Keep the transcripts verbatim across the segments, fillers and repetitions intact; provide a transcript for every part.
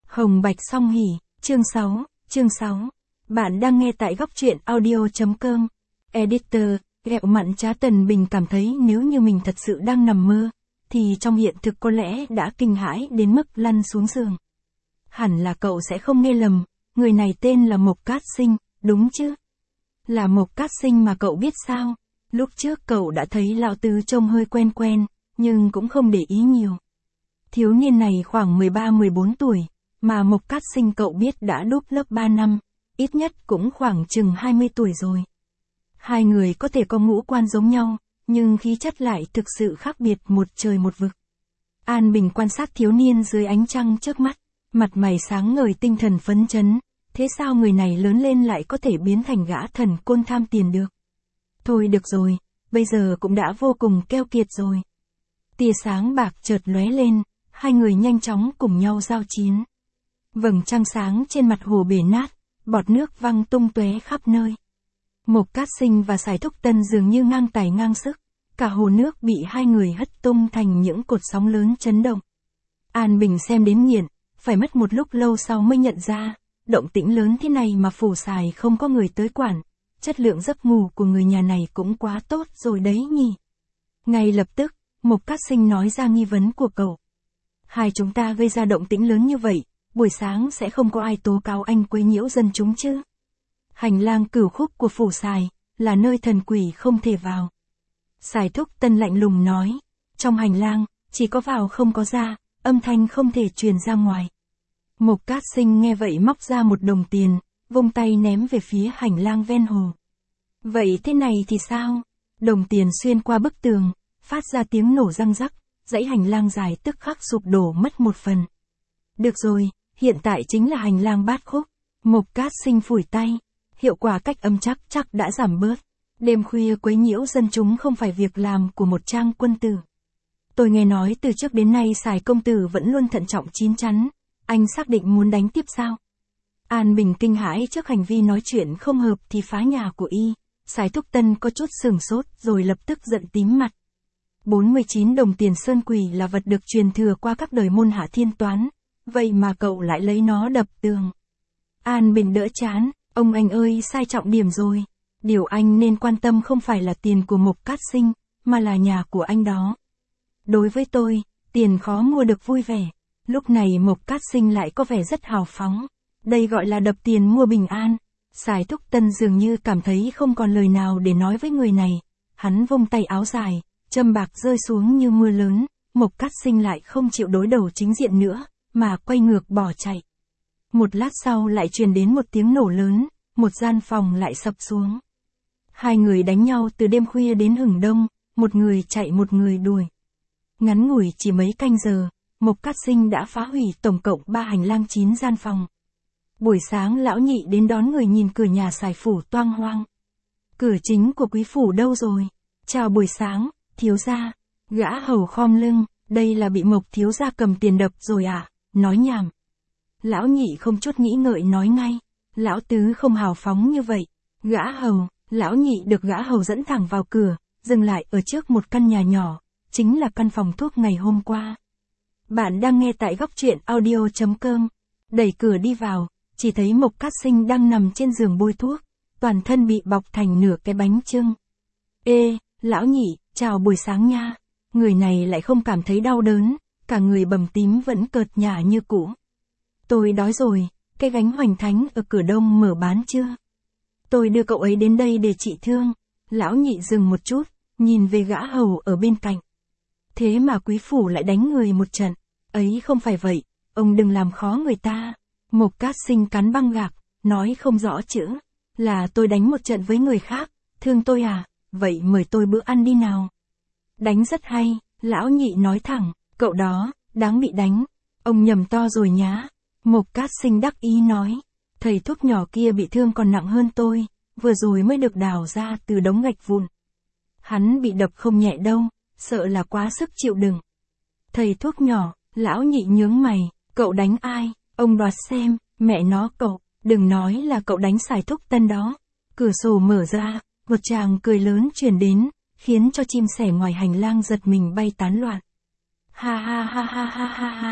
Hồng Bạch Song Hỷ, chương sáu, chương sáu. Bạn đang nghe tại góc truyện audio.com. Editor, Ghẹo Mặn Trá Tần Bình cảm thấy nếu như mình thật sự đang nằm mơ, thì trong hiện thực có lẽ đã kinh hãi đến mức lăn xuống giường. Hẳn là cậu sẽ không nghe lầm, người này tên là Mộc Cát Sinh, đúng chứ? Là Mộc Cát Sinh mà cậu biết sao? Lúc trước cậu đã thấy lão tứ trông hơi quen quen, nhưng cũng không để ý nhiều. Thiếu niên này khoảng mười ba mười bốn tuổi, mà Mộc Cát Sinh cậu biết đã đúp lớp ba năm, ít nhất cũng khoảng chừng hai mươi tuổi rồi. Hai người có thể có ngũ quan giống nhau, nhưng khí chất lại thực sự khác biệt một trời một vực. An Bình quan sát thiếu niên dưới ánh trăng trước mắt, mặt mày sáng ngời tinh thần phấn chấn, thế sao người này lớn lên lại có thể biến thành gã thần côn tham tiền được? Thôi được rồi, bây giờ cũng đã vô cùng keo kiệt rồi. Tia sáng bạc chợt lóe lên, hai người nhanh chóng cùng nhau giao chiến. Vầng trăng sáng trên mặt hồ bể nát, bọt nước văng tung tóe khắp nơi. Mộc Cát Sinh và Sải Thúc Tân dường như ngang tài ngang sức, cả hồ nước bị hai người hất tung thành những cột sóng lớn chấn động. An Bình xem đến nghiện, phải mất một lúc lâu sau mới nhận ra, động tĩnh lớn thế này mà phủ Sài không có người tới quản, chất lượng giấc ngủ của người nhà này cũng quá tốt rồi đấy nhỉ. Ngay lập tức, Mộc Cát Sinh nói ra nghi vấn của cậu. Hai chúng ta gây ra động tĩnh lớn như vậy, buổi sáng sẽ không có ai tố cáo anh quấy nhiễu dân chúng chứ? Hành lang cửu khúc của phủ Sài, là nơi thần quỷ không thể vào. Sải Thúc Tân lạnh lùng nói, trong hành lang, chỉ có vào không có ra, âm thanh không thể truyền ra ngoài. Mộc Cát Sinh nghe vậy móc ra một đồng tiền, vung tay ném về phía hành lang ven hồ. Vậy thế này thì sao? Đồng tiền xuyên qua bức tường, phát ra tiếng nổ răng rắc, dãy hành lang dài tức khắc sụp đổ mất một phần. Được rồi, hiện tại chính là hành lang bát khúc. Mộc Cát Sinh phủi tay, hiệu quả cách âm chắc chắc đã giảm bớt. Đêm khuya quấy nhiễu dân chúng không phải việc làm của một trang quân tử. Tôi nghe nói từ trước đến nay Sài công tử vẫn luôn thận trọng chín chắn, anh xác định muốn đánh tiếp sao? An Bình kinh hãi trước hành vi nói chuyện không hợp thì phá nhà của y. Sải Thúc Tân có chút sửng sốt rồi lập tức giận tím mặt. bốn mươi chín đồng tiền sơn quỷ là vật được truyền thừa qua các đời môn hạ thiên toán, vậy mà cậu lại lấy nó đập tường. An Bình đỡ chán, ông anh ơi sai trọng điểm rồi. Điều anh nên quan tâm không phải là tiền của Mộc Cát Sinh, mà là nhà của anh đó. Đối với tôi, tiền khó mua được vui vẻ. Lúc này Mộc Cát Sinh lại có vẻ rất hào phóng. Đây gọi là đập tiền mua bình an. Sải Thúc Tân dường như cảm thấy không còn lời nào để nói với người này. Hắn vung tay áo dài, châm bạc rơi xuống như mưa lớn. Mộc Cát Sinh lại không chịu đối đầu chính diện nữa, mà quay ngược bỏ chạy. Một lát sau lại truyền đến một tiếng nổ lớn, một gian phòng lại sập xuống. Hai người đánh nhau từ đêm khuya đến hửng đông, một người chạy một người đuổi. Ngắn ngủi chỉ mấy canh giờ, Mộc Cát Sinh đã phá hủy tổng cộng ba hành lang chín gian phòng. Buổi sáng lão nhị đến đón người nhìn cửa nhà Sài phủ toang hoang. Cửa chính của quý phủ đâu rồi? Chào buổi sáng, thiếu gia. Gã hầu khom lưng, đây là bị Mộc thiếu gia cầm tiền đập rồi à? Nói nhảm. Lão nhị không chút nghĩ ngợi nói ngay. Lão tứ không hào phóng như vậy. Gã hầu, lão nhị được gã hầu dẫn thẳng vào cửa, dừng lại ở trước một căn nhà nhỏ, chính là căn phòng thuốc ngày hôm qua. Bạn đang nghe tại góc truyện audio.com. Đẩy cửa đi vào, chỉ thấy Mộc Cát Sinh đang nằm trên giường bôi thuốc, toàn thân bị bọc thành nửa cái bánh chưng. Ê, lão nhị, chào buổi sáng nha. Người này lại không cảm thấy đau đớn, cả người bầm tím vẫn cợt nhả như cũ. Tôi đói rồi, cái gánh hoành thánh ở cửa đông mở bán chưa? Tôi đưa cậu ấy đến đây để trị thương. Lão nhị dừng một chút, nhìn về gã hầu ở bên cạnh. Thế mà quý phủ lại đánh người một trận. Ấy không phải vậy, ông đừng làm khó người ta. Mộc Cát Sinh cắn băng gạc, nói không rõ chữ. Là tôi đánh một trận với người khác, thương tôi à, vậy mời tôi bữa ăn đi nào. Đánh rất hay, lão nhị nói thẳng, cậu đó, đáng bị đánh. Ông nhầm to rồi nhá. Mộc Cát Sinh đắc ý nói, thầy thuốc nhỏ kia bị thương còn nặng hơn tôi, vừa rồi mới được đào ra từ đống gạch vụn. Hắn bị đập không nhẹ đâu, sợ là quá sức chịu đựng. Thầy thuốc nhỏ, lão nhị nhướng mày, cậu đánh ai, ông đoạt xem, mẹ nó cậu, đừng nói là cậu đánh Sải Thúc Tân đó. Cửa sổ mở ra, một tràng cười lớn truyền đến, khiến cho chim sẻ ngoài hành lang giật mình bay tán loạn. Ha ha ha ha ha ha ha.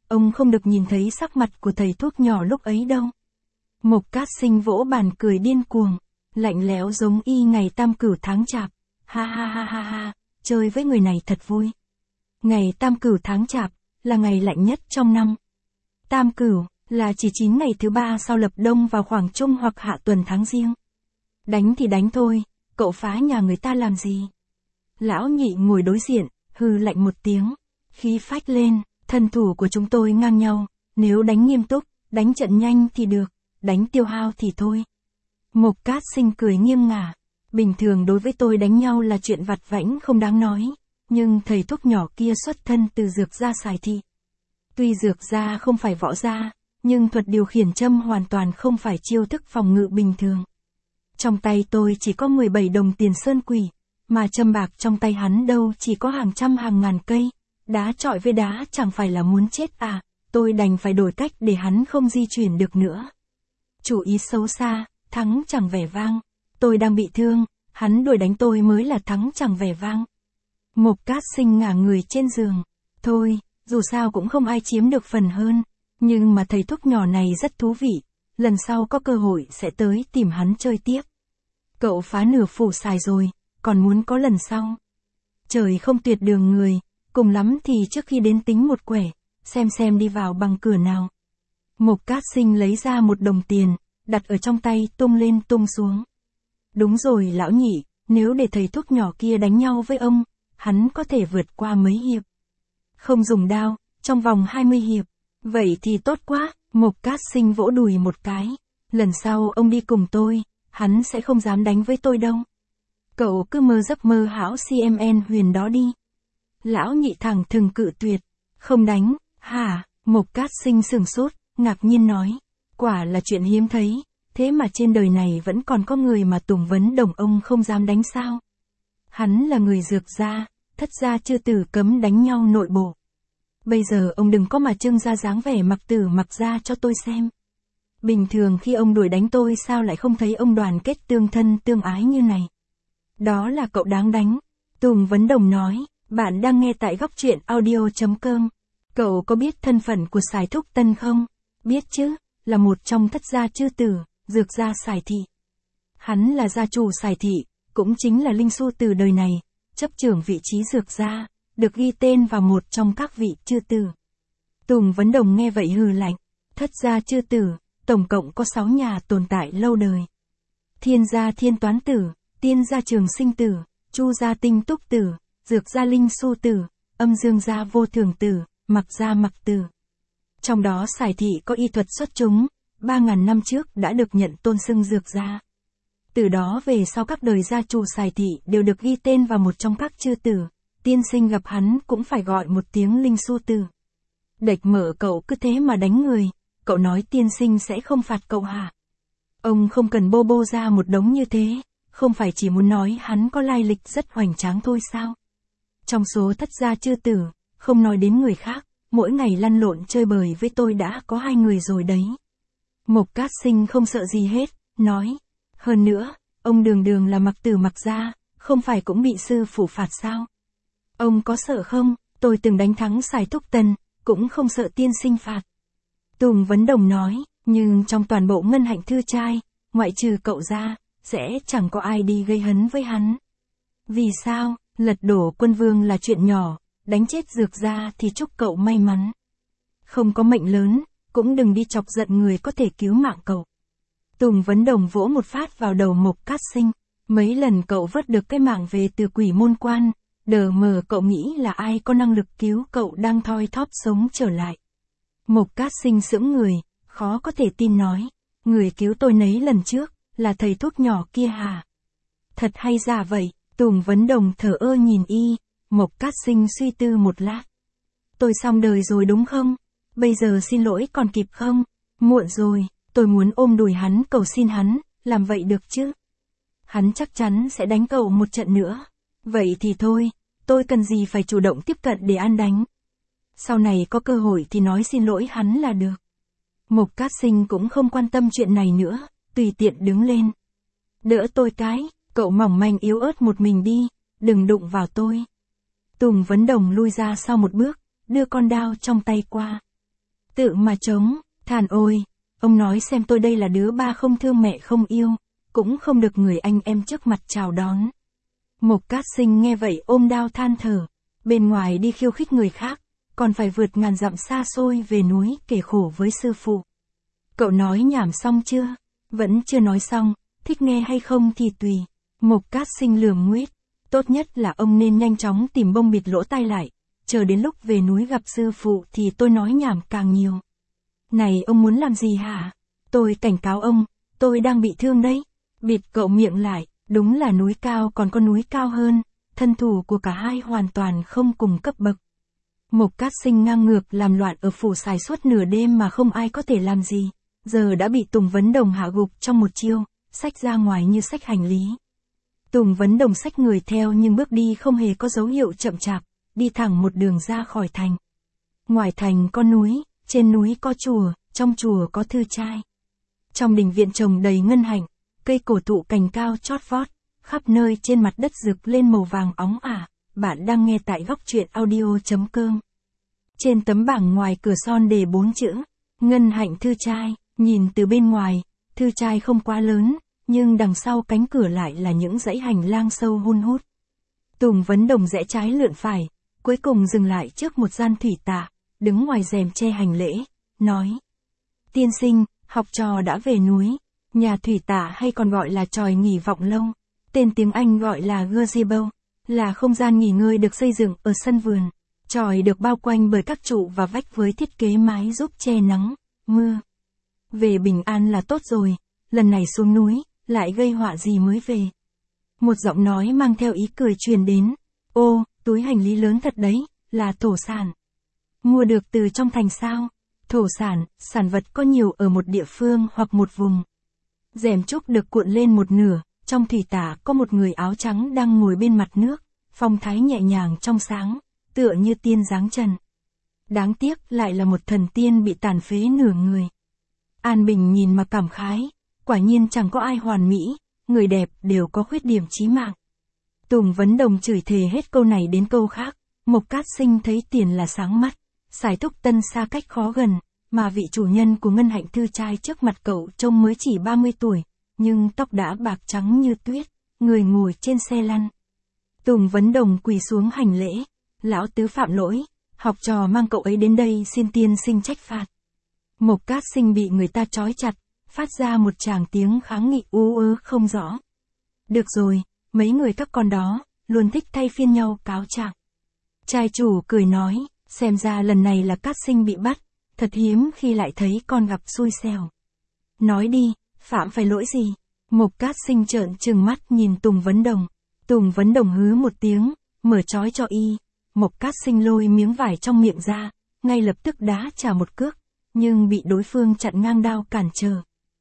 ông không được nhìn thấy sắc mặt của thầy thuốc nhỏ lúc ấy đâu. Mộc Cát Sinh vỗ bàn cười điên cuồng, lạnh lẽo giống y ngày tam cửu tháng chạp. Ha ha ha ha ha, chơi với người này thật vui. Ngày tam cửu tháng chạp, là ngày lạnh nhất trong năm. Tam cửu, là chỉ chín ngày thứ ba sau lập đông vào khoảng trung hoặc hạ tuần tháng Giêng. Đánh thì đánh thôi, cậu phá nhà người ta làm gì? Lão Nhị ngồi đối diện, hừ lạnh một tiếng, khí phách lên, thân thủ của chúng tôi ngang nhau, nếu đánh nghiêm túc, đánh trận nhanh thì được, đánh tiêu hao thì thôi. Mộc Cát Sinh cười nghiêng ngả, bình thường đối với tôi đánh nhau là chuyện vặt vãnh không đáng nói, nhưng thầy thuốc nhỏ kia xuất thân từ Dược gia Sài Thị. Tuy Dược gia không phải võ gia, nhưng thuật điều khiển châm hoàn toàn không phải chiêu thức phòng ngự bình thường. Trong tay tôi chỉ có mười bảy đồng tiền sơn quỷ, mà châm bạc trong tay hắn đâu chỉ có hàng trăm hàng ngàn cây, đá chọi với đá chẳng phải là muốn chết à, tôi đành phải đổi cách để hắn không di chuyển được nữa. Chủ ý xấu xa, thắng chẳng vẻ vang, tôi đang bị thương, hắn đuổi đánh tôi mới là thắng chẳng vẻ vang. Mộc Cát Sinh ngả người trên giường, thôi, dù sao cũng không ai chiếm được phần hơn, nhưng mà thầy thuốc nhỏ này rất thú vị, lần sau có cơ hội sẽ tới tìm hắn chơi tiếp. Cậu phá nửa phủ Sài rồi, còn muốn có lần sau. Trời không tuyệt đường người, cùng lắm thì trước khi đến tính một quẻ, xem xem đi vào bằng cửa nào. Mộc Cát Sinh lấy ra một đồng tiền, đặt ở trong tay tung lên tung xuống. Đúng rồi lão Nhị, nếu để thầy thuốc nhỏ kia đánh nhau với ông, hắn có thể vượt qua mấy hiệp. Không dùng đao, trong vòng hai mươi hiệp. Vậy thì tốt quá, Mộc Cát Sinh vỗ đùi một cái. Lần sau ông đi cùng tôi, hắn sẽ không dám đánh với tôi đâu. Cậu cứ mơ giấc mơ hão xê em en huyền đó đi. Lão Nhị thẳng thừng cự tuyệt. Không đánh, hả? Mộc Cát Sinh sửng sốt, ngạc nhiên nói. Quả là chuyện hiếm thấy, thế mà trên đời này vẫn còn có người mà Tùng Vấn Đồng ông không dám đánh sao? Hắn là người Dược gia, Thất gia chư tử cấm đánh nhau nội bộ. Bây giờ ông đừng có mà trưng ra dáng vẻ mặc tử mặc ra cho tôi xem. Bình thường khi ông đuổi đánh tôi sao lại không thấy ông đoàn kết tương thân tương ái như này? Đó là cậu đáng đánh. Tùng Vấn Đồng nói, bạn đang nghe tại góc truyện audio chấm com. Cậu có biết thân phận của Sài Thúc Tân không? Biết chứ, là một trong thất gia chư tử, Dược gia Sài Thị. Hắn là gia chủ Sài Thị, cũng chính là linh su từ đời này, chấp trưởng vị trí Dược gia, được ghi tên vào một trong các vị chư tử. Tùng Vấn Đồng nghe vậy hừ lạnh, thất gia chư tử, tổng cộng có sáu nhà tồn tại lâu đời. Thiên gia Thiên Toán Tử, Tiên gia Trường Sinh Tử, Chu gia Tinh Túc Tử, Dược gia Linh Su Tử, Âm Dương gia Vô Thường Tử, Mặc gia Mặc Tử. Trong đó Sài Thị có y thuật xuất chúng, ba ngàn năm trước đã được nhận tôn xưng Dược gia. Từ đó về sau các đời gia chủ Sài Thị đều được ghi tên vào một trong các chư tử, tiên sinh gặp hắn cũng phải gọi một tiếng Linh Su Tử. Đệch mở cậu cứ thế mà đánh người, cậu nói tiên sinh sẽ không phạt cậu hả? Ông không cần bô bô ra một đống như thế, không phải chỉ muốn nói hắn có lai lịch rất hoành tráng thôi sao? Trong số thất gia chư tử, không nói đến người khác, mỗi ngày lăn lộn chơi bời với tôi đã có hai người rồi đấy. Mộc Cát Sinh không sợ gì hết, nói. Hơn nữa, ông đường đường là mặc tử mặc gia, không phải cũng bị sư phụ phạt sao? Ông có sợ không? Tôi từng đánh thắng Sài Thúc Tân, cũng không sợ tiên sinh phạt. Tùng Vấn Đồng nói, nhưng trong toàn bộ ngân hạnh thư trai, ngoại trừ cậu ra, sẽ chẳng có ai đi gây hấn với hắn. Vì sao? Lật đổ quân vương là chuyện nhỏ, đánh chết Dược gia thì chúc cậu may mắn. Không có mệnh lớn, cũng đừng đi chọc giận người có thể cứu mạng cậu. Tùng Vấn Đồng vỗ một phát vào đầu Mộc Cát Sinh. Mấy lần cậu vớt được cái mạng về từ quỷ môn quan, đờ mờ cậu nghĩ là ai có năng lực cứu cậu đang thoi thóp sống trở lại. Mộc Cát Sinh sững người, khó có thể tin nói. Người cứu tôi nấy lần trước, là thầy thuốc nhỏ kia hả? Thật hay giả vậy? Tùng Vấn Đồng thở ơ nhìn y. Mộc Cát Sinh suy tư một lát. Tôi xong đời rồi đúng không? Bây giờ xin lỗi còn kịp không? Muộn rồi, tôi muốn ôm đùi hắn cầu xin hắn, làm vậy được chứ? Hắn chắc chắn sẽ đánh cậu một trận nữa. Vậy thì thôi, tôi cần gì phải chủ động tiếp cận để ăn đánh. Sau này có cơ hội thì nói xin lỗi hắn là được. Mộc Cát Sinh cũng không quan tâm chuyện này nữa, tùy tiện đứng lên. Đỡ tôi cái, cậu mỏng manh yếu ớt một mình đi, đừng đụng vào tôi. Tùng Vấn Đồng lui ra sau một bước, đưa con đao trong tay qua. Tự mà trống, than ôi, ông nói xem tôi đây là đứa ba không thương mẹ không yêu, cũng không được người anh em trước mặt chào đón. Mộc Cát Sinh nghe vậy ôm đao than thở, bên ngoài đi khiêu khích người khác, còn phải vượt ngàn dặm xa xôi về núi kể khổ với sư phụ. Cậu nói nhảm xong chưa? Vẫn chưa nói xong, thích nghe hay không thì tùy. Mộc Cát Sinh lườm nguýt, tốt nhất là ông nên nhanh chóng tìm bông bịt lỗ tai lại, chờ đến lúc về núi gặp sư phụ thì tôi nói nhảm càng nhiều. Này ông muốn làm gì hả? Tôi cảnh cáo ông, tôi đang bị thương đấy. Bịt cậu miệng lại, đúng là núi cao còn có núi cao hơn, thân thủ của cả hai hoàn toàn không cùng cấp bậc. Mộc Cát Sinh ngang ngược làm loạn ở phủ Sài suốt nửa đêm mà không ai có thể làm gì, giờ đã bị Tùng Vấn Đồng hạ gục trong một chiêu, xách ra ngoài như xách hành lý. Tùng Vấn Đồng xách người theo nhưng bước đi không hề có dấu hiệu chậm chạp, đi thẳng một đường ra khỏi thành. Ngoài thành có núi, trên núi có chùa, trong chùa có thư trai. Trong đình viện trồng đầy ngân hạnh, cây cổ thụ cành cao chót vót, khắp nơi trên mặt đất rực lên màu vàng óng ả. Bạn đang nghe tại góc truyện audio chấm com. Trên tấm bảng ngoài cửa son đề bốn chữ, ngân hạnh thư trai, nhìn từ bên ngoài, thư trai không quá lớn, nhưng đằng sau cánh cửa lại là những dãy hành lang sâu hun hút. Tùng Vấn Đồng rẽ trái lượn phải, cuối cùng dừng lại trước một gian thủy tạ, đứng ngoài rèm che hành lễ, nói. Tiên sinh, học trò đã về núi, nhà thủy tạ hay còn gọi là chòi nghỉ vọng lâu, tên tiếng Anh gọi là gazebo, là không gian nghỉ ngơi được xây dựng ở sân vườn. Chòi được bao quanh bởi các trụ và vách với thiết kế mái giúp che nắng, mưa. Về bình an là tốt rồi, lần này xuống núi, lại gây họa gì mới về. Một giọng nói mang theo ý cười truyền đến. Ô, túi hành lý lớn thật đấy, là thổ sản. Mua được từ trong thành sao? Thổ sản, sản vật có nhiều ở một địa phương hoặc một vùng. Rèm trúc được cuộn lên một nửa, trong thủy tạ có một người áo trắng đang ngồi bên mặt nước, phong thái nhẹ nhàng trong sáng, tựa như tiên dáng trần. Đáng tiếc lại là một thần tiên bị tàn phế nửa người. An Bình nhìn mà cảm khái, quả nhiên chẳng có ai hoàn mỹ, người đẹp đều có khuyết điểm chí mạng. Tùng Vấn Đồng chửi thề hết câu này đến câu khác, Mộc Cát Sinh thấy tiền là sáng mắt, Sài Thúc Tân xa cách khó gần, mà vị chủ nhân của ngân hạnh thư trai trước mặt cậu trông mới chỉ ba mươi tuổi, nhưng tóc đã bạc trắng như tuyết, người ngồi trên xe lăn. Tùng Vấn Đồng quỳ xuống hành lễ, lão tứ phạm lỗi, học trò mang cậu ấy đến đây xin tiên sinh trách phạt. Mộc Cát Sinh bị người ta trói chặt, phát ra một tràng tiếng kháng nghị ú ớ không rõ. Được rồi, mấy người các con đó, luôn thích thay phiên nhau cáo trạng. Trai chủ cười nói, xem ra lần này là Cát Sinh bị bắt, thật hiếm khi lại thấy con gặp xui xẻo. Nói đi, phạm phải lỗi gì? Mộc Cát Sinh trợn trừng mắt nhìn Tùng Vấn Đồng. Tùng Vấn Đồng hứ một tiếng, mở trói cho y. Mộc Cát Sinh lôi miếng vải trong miệng ra, ngay lập tức đá trả một cước, nhưng bị đối phương chặn ngang đao cản trở.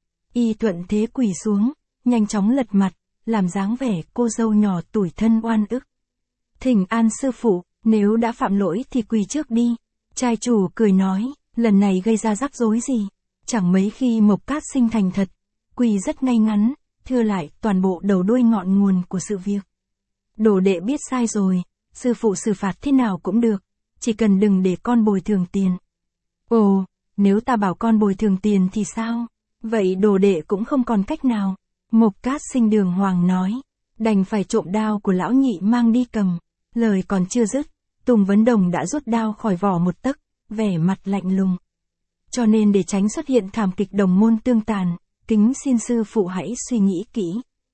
Y thuận thế quỳ xuống, nhanh chóng lật mặt, làm dáng vẻ cô dâu nhỏ tủi thân oan ức. Thỉnh an sư phụ, nếu đã phạm lỗi thì quỳ trước đi. Trai chủ cười nói, lần này gây ra rắc rối gì? Chẳng mấy khi Mộc Cát Sinh thành thật, quỳ rất ngay ngắn, thưa lại toàn bộ đầu đuôi ngọn nguồn của sự việc. Đồ đệ biết sai rồi, sư phụ xử phạt thế nào cũng được, chỉ cần đừng để con bồi thường tiền. Ồ, nếu ta bảo con bồi thường tiền thì sao? Vậy đồ đệ cũng không còn cách nào. Mộc Cát Sinh đường hoàng nói, đành phải trộm đao của lão nhị mang đi cầm. Lời còn chưa dứt, Tùng Vấn Đồng đã rút đao khỏi vỏ một tấc, vẻ mặt lạnh lùng. Cho nên để tránh xuất hiện thảm kịch đồng môn tương tàn, kính xin sư phụ hãy suy nghĩ kỹ.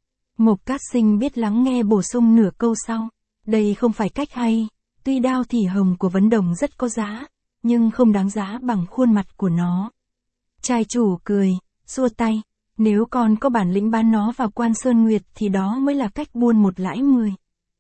Mộc Cát Sinh biết lắng nghe bổ sung nửa câu sau. Đây không phải cách hay, tuy đao thì hồng của Vấn Đồng rất có giá, nhưng không đáng giá bằng khuôn mặt của nó. Trai chủ cười, xua tay, nếu con có bản lĩnh bán nó vào Quan Sơn Nguyệt thì đó mới là cách buôn một lãi mười.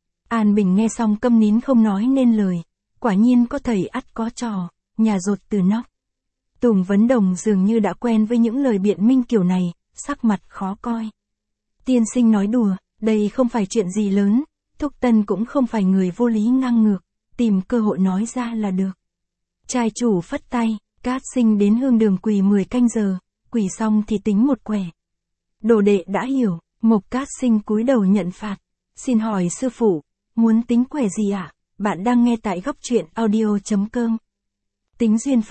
An Bình nghe xong câm nín không nói nên lời, quả nhiên có thầy ắt có trò, nhà dột từ nóc. Tùng Vấn Đồng dường như đã quen với những lời biện minh kiểu này, sắc mặt khó coi. Tiên sinh nói đùa, đây không phải chuyện gì lớn, Thúc Tân cũng không phải người vô lý ngang ngược, tìm cơ hội nói ra là được. Trai chủ phất tay, Cát Sinh đến hương đường quỳ mười canh giờ, quỳ xong thì tính một quẻ. Đồ đệ đã hiểu, Mộc Cát Sinh cúi đầu nhận phạt. Xin hỏi sư phụ, muốn tính quẻ gì ạ? À? Bạn đang nghe tại góc truyện audio chấm com. Tính duyên phận,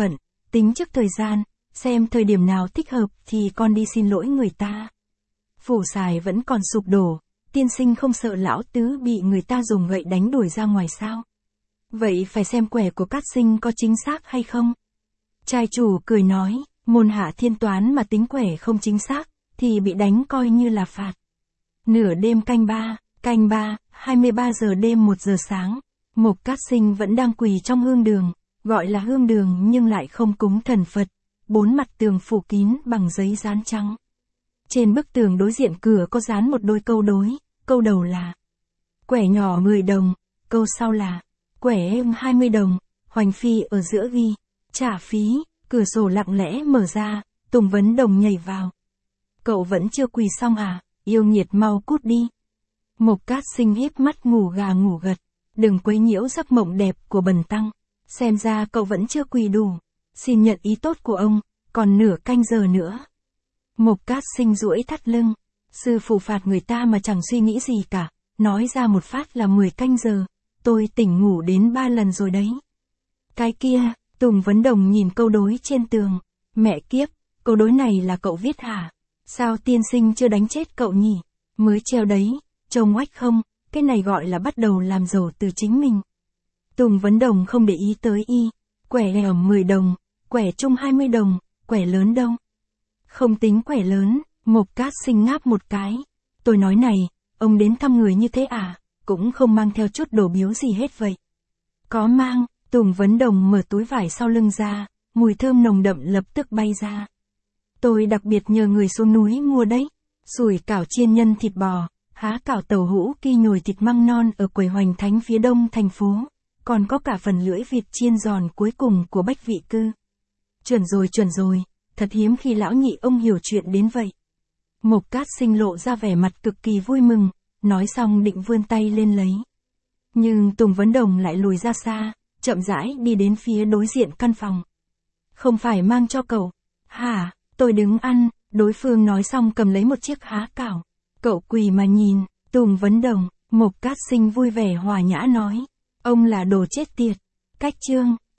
tính trước thời gian, xem thời điểm nào thích hợp thì con đi xin lỗi người ta. Phủ xài vẫn còn sụp đổ, tiên sinh không sợ lão tứ bị người ta dùng gậy đánh đuổi ra ngoài sao? Vậy phải xem quẻ của Cát Sinh có chính xác hay không? Trai chủ cười nói, môn hạ thiên toán mà tính quẻ không chính xác, thì bị đánh coi như là phạt. Nửa đêm canh ba, canh ba, hai mươi ba giờ đêm một giờ sáng, Mộc Cát Sinh vẫn đang quỳ trong hương đường, gọi là hương đường nhưng lại không cúng thần Phật, bốn mặt tường phủ kín bằng giấy dán trắng. Trên bức tường đối diện cửa có dán một đôi câu đối, câu đầu là quẻ nhỏ mười đồng, câu sau là quẻ êm hai mươi đồng, hoành phi ở giữa ghi trả phí, cửa sổ lặng lẽ mở ra, Tùng Vấn Đồng nhảy vào. Cậu vẫn chưa quỳ xong à, yêu nghiệt mau cút đi. Mộc Cát Sinh híp mắt ngủ gà ngủ gật, đừng quấy nhiễu giấc mộng đẹp của bần tăng, xem ra cậu vẫn chưa quỳ đủ, xin nhận ý tốt của ông, còn nửa canh giờ nữa. Mộc Cát Sinh duỗi thắt lưng, sư phụ phạt người ta mà chẳng suy nghĩ gì cả, nói ra một phát là mười canh giờ, tôi tỉnh ngủ đến ba lần rồi đấy. Cái kia, Tùng Vấn Đồng nhìn câu đối trên tường, mẹ kiếp, câu đối này là cậu viết hả? Sao tiên sinh chưa đánh chết cậu nhỉ? Mới treo đấy, trông oách không, cái này gọi là bắt đầu làm giàu từ chính mình. Tùng Vấn Đồng không để ý tới y, quẻ ẩm mười đồng, quẻ trung hai mươi đồng, quẻ lớn đâu? Không tính quẻ lớn, Mộc Cát Sinh ngáp một cái. Tôi nói này, ông đến thăm người như thế à, cũng không mang theo chút đồ biếu gì hết vậy. Có mang, Tùng Vấn Đồng mở túi vải sau lưng ra, mùi thơm nồng đậm lập tức bay ra. Tôi đặc biệt nhờ người xuống núi mua đấy, sủi cảo chiên nhân thịt bò, há cảo tàu hũ ki nhồi thịt măng non ở quầy Hoành Thánh phía đông thành phố, còn có cả phần lưỡi vịt chiên giòn cuối cùng của Bách Vị Cư. Chuẩn rồi chuẩn rồi, thật hiếm khi lão nhị ông hiểu chuyện đến vậy. Mộc Cát Sinh lộ ra vẻ mặt cực kỳ vui mừng, nói xong định vươn tay lên lấy. Nhưng Tùng Vấn Đồng lại lùi ra xa, chậm rãi đi đến phía đối diện căn phòng. Không phải mang cho cậu, hả, tôi đứng ăn, đối phương nói xong cầm lấy một chiếc há cảo. Cậu quỳ mà nhìn, Tùng Vấn Đồng, Mộc Cát Sinh vui vẻ hòa nhã nói, ông là đồ chết tiệt, cách chương.